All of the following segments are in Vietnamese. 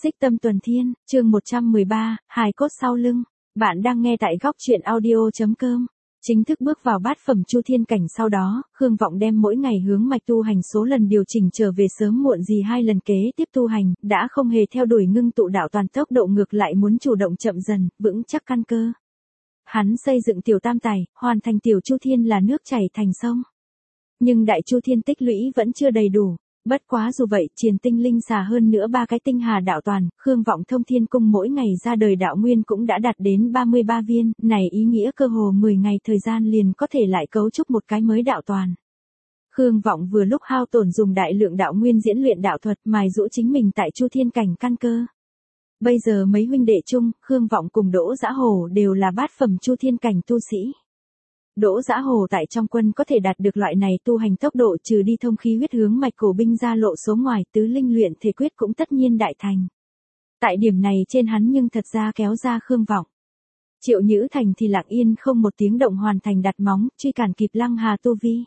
Xích Tâm Tuần Thiên, chương 113, hài cốt sau lưng. Bạn đang nghe tại góc truyện audio.com. Chính thức bước vào bát phẩm chu thiên cảnh sau đó, Khương Vọng đem mỗi ngày hướng mạch tu hành số lần điều chỉnh trở về sớm muộn gì 2 lần kế tiếp tu hành, đã không hề theo đuổi ngưng tụ đạo toàn tốc độ ngược lại muốn chủ động chậm dần, vững chắc căn cơ. Hắn xây dựng tiểu tam tài, hoàn thành tiểu chu thiên là nước chảy thành sông. Nhưng đại chu thiên tích lũy vẫn chưa đầy đủ. Bất quá dù vậy, triền tinh linh xà hơn nữa 3 cái tinh hà đạo toàn, Khương Vọng thông thiên cung mỗi ngày ra đời đạo nguyên cũng đã đạt đến 33 viên, này ý nghĩa cơ hồ 10 ngày thời gian liền có thể lại cấu trúc một cái mới đạo toàn. Khương Vọng vừa lúc hao tổn dùng đại lượng đạo nguyên diễn luyện đạo thuật mài giũa chính mình tại chu thiên cảnh căn cơ. Bây giờ mấy huynh đệ chung, Khương Vọng cùng Đỗ Dã Hồ đều là bát phẩm chu thiên cảnh tu sĩ. Đỗ Dã Hồ tại trong quân có thể đạt được loại này tu hành tốc độ trừ đi thông khí huyết hướng mạch cổ binh ra lộ số ngoài tứ linh luyện thể quyết cũng tất nhiên đại thành. Tại điểm này trên hắn nhưng thật ra kéo ra Khương Vọng. Triệu Nhữ Thành thì lặng yên không một tiếng động hoàn thành đặt móng, truy cản kịp Lăng Hà tu vi.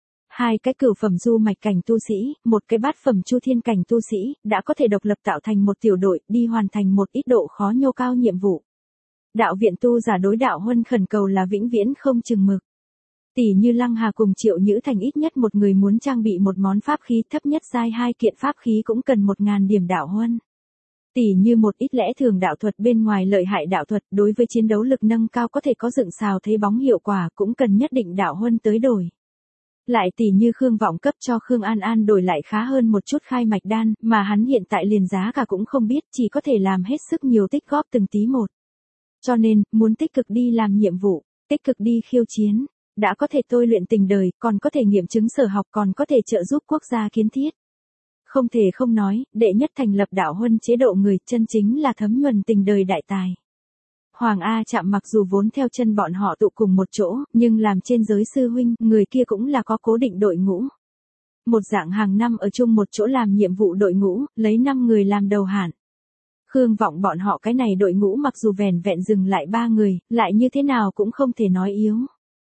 2 cái cửu phẩm du mạch cảnh tu sĩ, 1 cái bát phẩm chu thiên cảnh tu sĩ, đã có thể độc lập tạo thành một tiểu đội đi hoàn thành một ít độ khó nhô cao nhiệm vụ. Đạo viện tu giả đối đạo huân khẩn cầu là vĩnh viễn không chừng mực. Tỷ như Lăng Hà cùng Triệu Nhữ Thành ít nhất một người muốn trang bị một món pháp khí thấp nhất giai 2 kiện pháp khí cũng cần 1000 điểm đạo huân. Tỷ như một ít lẽ thường đạo thuật bên ngoài lợi hại đạo thuật đối với chiến đấu lực nâng cao có thể có dựng xào thấy bóng hiệu quả cũng cần nhất định đạo huân tới đổi. Lại tỷ như Khương Vọng cấp cho Khương An An đổi lại khá hơn một chút khai mạch đan mà hắn hiện tại liền giá cả cũng không biết chỉ có thể làm hết sức nhiều tích góp từng tí một. Cho nên, muốn tích cực đi làm nhiệm vụ, tích cực đi khiêu chiến, đã có thể tôi luyện tình đời, còn có thể nghiệm chứng sở học còn có thể trợ giúp quốc gia kiến thiết. Không thể không nói, đệ nhất thành lập đạo huân chế độ người chân chính là thấm nhuần tình đời đại tài. Hoàng A Trạm mặc dù vốn theo chân bọn họ tụ cùng một chỗ, nhưng làm trên giới sư huynh, người kia cũng là có cố định đội ngũ. Một dạng hàng năm ở chung một chỗ làm nhiệm vụ đội ngũ, lấy 5 người làm đầu hạn. Khương Vọng bọn họ cái này đội ngũ mặc dù vẻn vẹn dừng lại 3 người, lại như thế nào cũng không thể nói yếu.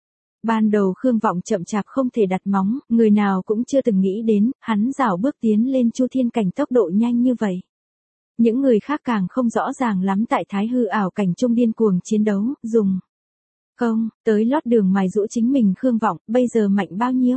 Ban đầu Khương Vọng chậm chạp không thể đặt móng, người nào cũng chưa từng nghĩ đến, hắn rảo bước tiến lên chu thiên cảnh tốc độ nhanh như vậy. Những người khác càng không rõ ràng lắm tại thái hư ảo cảnh trung điên cuồng chiến đấu, dùng công, tới lót đường mài giũa chính mình Khương Vọng, bây giờ mạnh bao nhiêu?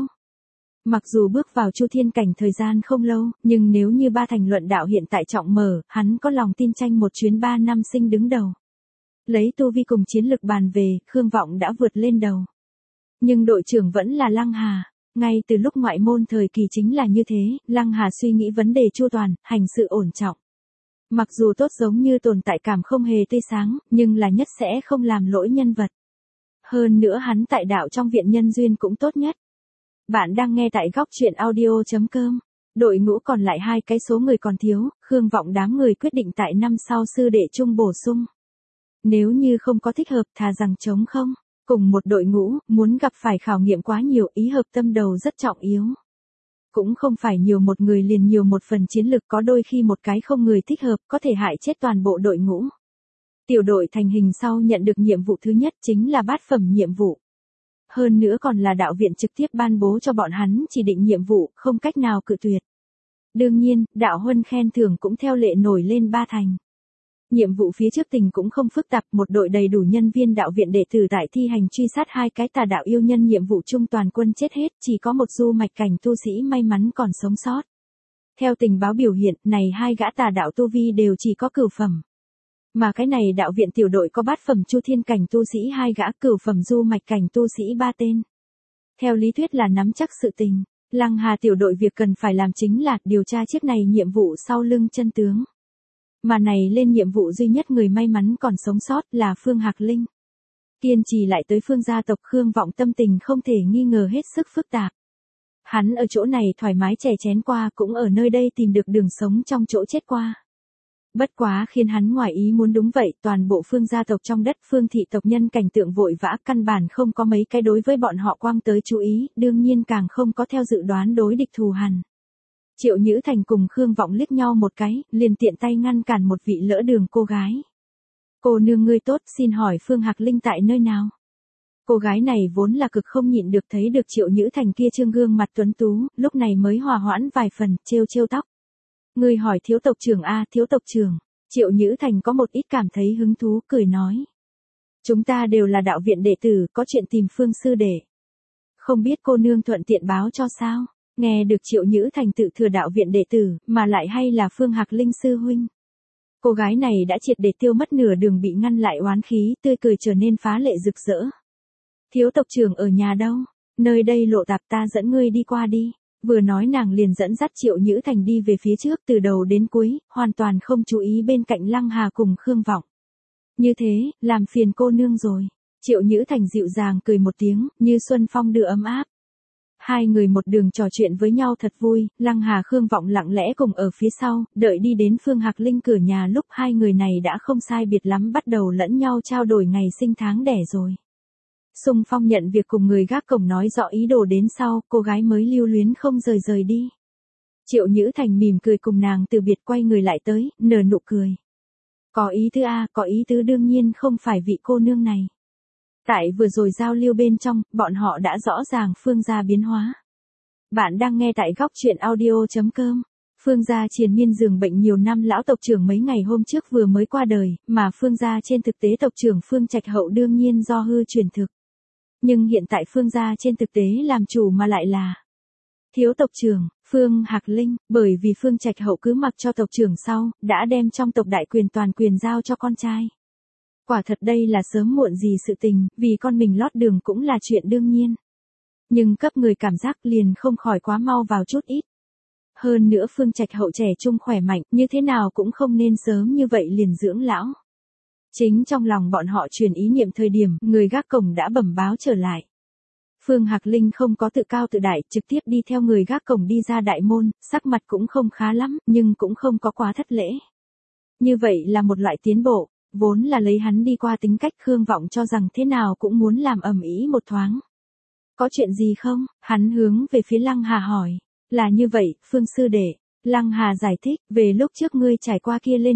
Mặc dù bước vào chu thiên cảnh thời gian không lâu, nhưng nếu như ba thành luận đạo hiện tại trọng mở, hắn có lòng tin tranh một chuyến 3 năm sinh đứng đầu. Lấy tu vi cùng chiến lực bàn về, Khương Vọng đã vượt lên đầu. Nhưng đội trưởng vẫn là Lăng Hà. Ngay từ lúc ngoại môn thời kỳ chính là như thế, Lăng Hà suy nghĩ vấn đề chu toàn, hành sự ổn trọng. Mặc dù tốt giống như tồn tại cảm không hề tươi sáng, nhưng là nhất sẽ không làm lỗi nhân vật. Hơn nữa hắn tại đạo trong viện nhân duyên cũng tốt nhất. Bạn đang nghe tại góc truyện audio.com. Đội ngũ còn lại 2 cái số người còn thiếu, Khương Vọng đám người quyết định tại năm sau sư đệ chung bổ sung. Nếu như không có thích hợp thà rằng trống không. Cùng một đội ngũ, muốn gặp phải khảo nghiệm quá nhiều ý hợp tâm đầu rất trọng yếu. Cũng không phải nhiều một người liền nhiều một phần chiến lực có đôi khi một cái không người thích hợp có thể hại chết toàn bộ đội ngũ. Tiểu đội thành hình sau nhận được nhiệm vụ thứ nhất chính là bát phẩm nhiệm vụ. Hơn nữa còn là đạo viện trực tiếp ban bố cho bọn hắn chỉ định nhiệm vụ, không cách nào cự tuyệt. Đương nhiên, đạo huân khen thưởng cũng theo lệ nổi lên 3 thành. Nhiệm vụ phía trước tình cũng không phức tạp, một đội đầy đủ nhân viên đạo viện đệ tử tại thi hành truy sát 2 cái tà đạo yêu nhân nhiệm vụ chung toàn quân chết hết, chỉ có một du mạch cảnh tu sĩ may mắn còn sống sót. Theo tình báo biểu hiện, này 2 gã tà đạo tu vi đều chỉ có cửu phẩm. Mà cái này đạo viện tiểu đội có bát phẩm chu thiên cảnh tu sĩ 2 gã cửu phẩm du mạch cảnh tu sĩ 3 tên. Theo lý thuyết là nắm chắc sự tình, Lăng Hà tiểu đội việc cần phải làm chính là điều tra chiếc này nhiệm vụ sau lưng chân tướng. Mà này lên nhiệm vụ duy nhất người may mắn còn sống sót là Phương Hạc Linh. Kiên trì lại tới Phương gia tộc Khương Vọng tâm tình không thể nghi ngờ hết sức phức tạp. Hắn ở chỗ này thoải mái chè chén qua cũng ở nơi đây tìm được đường sống trong chỗ chết qua. Bất quá khiến hắn ngoài ý muốn đúng vậy, toàn bộ Phương gia tộc trong đất Phương thị tộc nhân cảnh tượng vội vã căn bản không có mấy cái đối với bọn họ quang tới chú ý, đương nhiên càng không có theo dự đoán đối địch thù hằn. Triệu Nhữ Thành cùng Khương Vọng liếc nhau một cái, liền tiện tay ngăn cản một vị lỡ đường cô gái. Cô nương ngươi tốt, xin hỏi Phương Hạc Linh tại nơi nào? Cô gái này vốn là cực không nhịn được thấy được Triệu Nhữ Thành kia trương gương mặt tuấn tú, lúc này mới hòa hoãn vài phần, trêu trêu tóc. Ngươi hỏi thiếu tộc trưởng a, thiếu tộc trưởng. Triệu Nhữ Thành có một ít cảm thấy hứng thú, cười nói. Chúng ta đều là đạo viện đệ tử, có chuyện tìm Phương sư đệ. Không biết cô nương thuận tiện báo cho sao? Nghe được Triệu Nhữ Thành tự thừa đạo viện đệ tử, mà lại hay là Phương Hạc Linh sư huynh. Cô gái này đã triệt để tiêu mất nửa đường bị ngăn lại oán khí, tươi cười trở nên phá lệ rực rỡ. Thiếu tộc trưởng ở nhà đâu? Nơi đây lộ tạp, ta dẫn ngươi đi qua đi. Vừa nói nàng liền dẫn dắt Triệu Nhữ Thành đi về phía trước từ đầu đến cuối, hoàn toàn không chú ý bên cạnh Lăng Hà cùng Khương Vọng. Như thế, làm phiền cô nương rồi. Triệu Nhữ Thành dịu dàng cười một tiếng, như xuân phong đưa ấm áp. Hai người một đường trò chuyện với nhau thật vui, Lăng Hà Khương Vọng lặng lẽ cùng ở phía sau, đợi đi đến Phương Hạc Linh cửa nhà lúc hai người này đã không sai biệt lắm bắt đầu lẫn nhau trao đổi ngày sinh tháng đẻ rồi. Sung Phong nhận việc cùng người gác cổng nói rõ ý đồ đến sau, cô gái mới lưu luyến không rời đi. Triệu Nhữ Thành mỉm cười cùng nàng từ biệt quay người lại tới, nở nụ cười. Có ý tứ a, có ý tứ, đương nhiên không phải vị cô nương này. Tại vừa rồi giao lưu bên trong, bọn họ đã rõ ràng Phương gia biến hóa. Bạn đang nghe tại góc truyện audio.com. Phương gia triền miên giường bệnh nhiều năm lão tộc trưởng mấy ngày hôm trước vừa mới qua đời, mà Phương gia trên thực tế tộc trưởng Phương Trạch Hậu đương nhiên do hư truyền thực. Nhưng hiện tại Phương gia trên thực tế làm chủ mà lại là thiếu tộc trưởng, Phương Hạc Linh, bởi vì Phương Trạch Hậu cứ mặc cho tộc trưởng sau, đã đem trong tộc đại quyền toàn quyền giao cho con trai. Quả thật đây là sớm muộn gì sự tình, vì con mình lót đường cũng là chuyện đương nhiên. Nhưng cấp người cảm giác liền không khỏi quá mau vào chút ít. Hơn nữa Phương Trạch Hậu trẻ trung khỏe mạnh, như thế nào cũng không nên sớm như vậy liền dưỡng lão. Chính trong lòng bọn họ truyền ý niệm thời điểm, người gác cổng đã bẩm báo trở lại. Phương Hạc Linh không có tự cao tự đại, trực tiếp đi theo người gác cổng đi ra đại môn, sắc mặt cũng không khá lắm, nhưng cũng không có quá thất lễ. Như vậy là một loại tiến bộ, vốn là lấy hắn đi qua tính cách Khương Vọng cho rằng thế nào cũng muốn làm ầm ĩ một thoáng. Có chuyện gì không? Hắn hướng về phía Lăng Hà hỏi. Là như vậy, Phương sư đệ. Lăng Hà giải thích, về lúc trước ngươi trải qua kia lên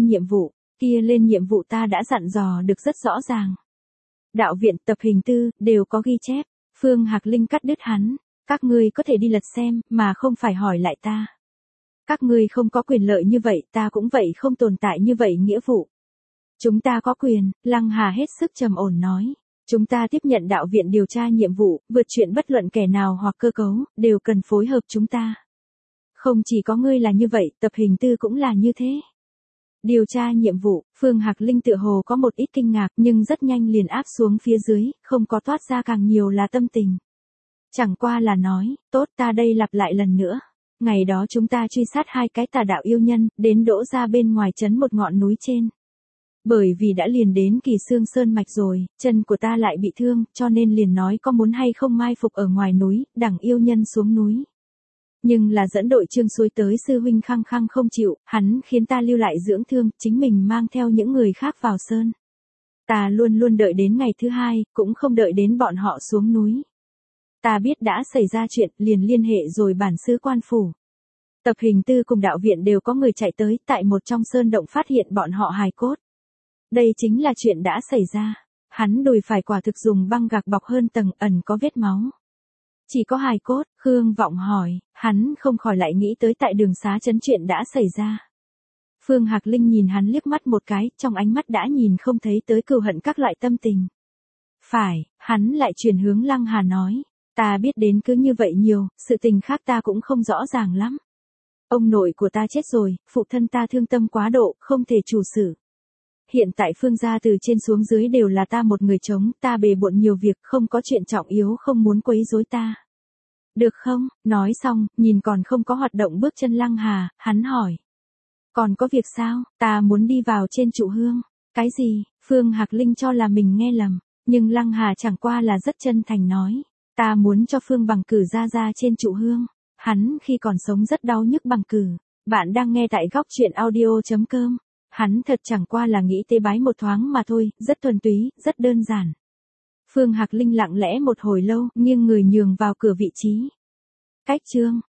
nhiệm vụ ta đã dặn dò được rất rõ ràng. Đạo viện tập hình tư, đều có ghi chép. Phương Hạc Linh cắt đứt hắn. Các ngươi có thể đi lật xem, mà không phải hỏi lại ta. Các ngươi không có quyền lợi như vậy, ta cũng vậy không tồn tại như vậy nghĩa vụ. Chúng ta có quyền, Lăng Hà hết sức trầm ổn nói. Chúng ta tiếp nhận đạo viện điều tra nhiệm vụ, vượt chuyện bất luận kẻ nào hoặc cơ cấu, đều cần phối hợp chúng ta. Không chỉ có ngươi là như vậy, tập hình tư cũng là như thế. Điều tra nhiệm vụ, Phương Hạc Linh tựa hồ có một ít kinh ngạc nhưng rất nhanh liền áp xuống phía dưới, không có toát ra càng nhiều là tâm tình. Chẳng qua là nói, tốt, ta đây lặp lại lần nữa. Ngày đó chúng ta truy sát hai cái tà đạo yêu nhân, đến đỗ ra bên ngoài trấn một ngọn núi trên. Bởi vì đã liền đến Kỳ Xương Sơn mạch rồi, chân của ta lại bị thương, cho nên liền nói có muốn hay không mai phục ở ngoài núi, đằng yêu nhân xuống núi. Nhưng là dẫn đội Trương Suối tới sư huynh khăng khăng không chịu, hắn khiến ta lưu lại dưỡng thương, chính mình mang theo những người khác vào sơn. Ta luôn luôn đợi đến ngày thứ hai, cũng không đợi đến bọn họ xuống núi. Ta biết đã xảy ra chuyện, liền liên hệ rồi bản xứ quan phủ. Tập hình tư cùng đạo viện đều có người chạy tới, tại một trong sơn động phát hiện bọn họ hài cốt. Đây chính là chuyện đã xảy ra. Hắn đùi phải quả thực dùng băng gạc bọc hơn tầng, ẩn có vết máu. Chỉ có hài cốt, Khương Vọng hỏi, hắn không khỏi lại nghĩ tới tại đường xá trấn chuyện đã xảy ra. Phương Hạc Linh nhìn hắn liếc mắt một cái, trong ánh mắt đã nhìn không thấy tới cừu hận các loại tâm tình. Phải, hắn lại chuyển hướng Lăng Hà nói, ta biết đến cứ như vậy nhiều, sự tình khác ta cũng không rõ ràng lắm. Ông nội của ta chết rồi, phụ thân ta thương tâm quá độ, không thể chủ xử. Hiện tại Phương gia từ trên xuống dưới đều là ta một người chống, ta bề bộn nhiều việc, không có chuyện trọng yếu không muốn quấy rối ta. Được không? Nói xong, nhìn còn không có hoạt động bước chân Lăng Hà, hắn hỏi. Còn có việc sao? Ta muốn đi vào trên trụ hương. Cái gì? Phương Hạc Linh cho là mình nghe lầm, nhưng Lăng Hà chẳng qua là rất chân thành nói. Ta muốn cho Phương Bằng Cử ra trên trụ hương. Hắn khi còn sống rất đau nhức Bằng Cử. Bạn đang nghe tại góc truyện audio.com. Hắn thật chẳng qua là nghĩ tế bái một thoáng mà thôi, rất thuần túy, rất đơn giản. Phương Hạc Linh lặng lẽ một hồi lâu, nghiêng người nhường vào cửa vị trí. Cách chương,